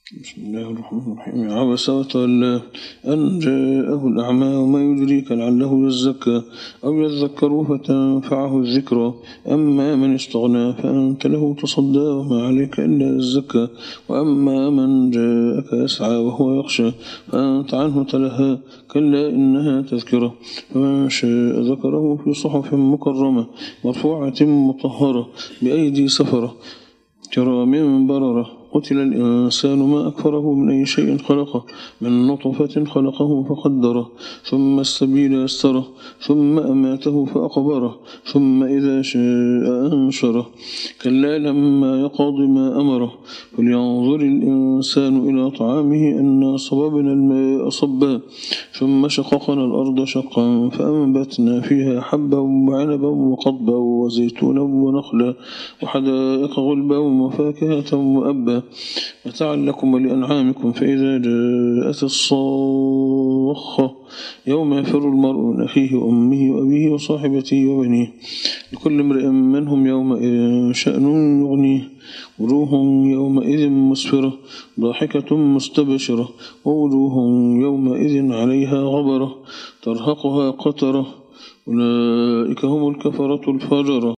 بسم الله الرحمن الرحيم. عبس وتولى أن جاءه الأعمى وما يدريك لعله يزكى أو يذكر فتنفعه الذكرى. أما من استغنى فأنت له تصدى وما عليك إلا الزكى. وأما من جاءك يسعى وهو يخشى فأنت عنه تلهى كلا إنها تذكرة فمن شاء ذكره في صحف مكرمة مرفوعة مطهرة بأيدي سفرة كرام بررة. قتل الإنسان ما أكفره من أي شيء خلقه من نطفة خلقه فقدره ثم السبيل يسره ثم أماته فأقبره ثم إذا شاء أنشره كلا لما يقض ما أمره فلينظر الإنسان إلى طعامه أنا صببنا الماء صبا ثم شققنا الأرض شقا فأنبتنا فيها حبا وعنبا وقضبا وزيتونا ونخلا وحدائق غلبا وفاكهة وأبا متاعا لكم ولأنعامكم فإذا جاءت الصاخة يوم يفر المرء من أخيه وأمه وأبيه وصاحبته وبنيه لكل امرئ منهم يومئذ شأن يغنيه وجوه يومئذ مسفرة ضاحكة مستبشرة ووجوه يومئذ عليها غبرة ترهقها قترة أولئك هم الكفرة الفجرة.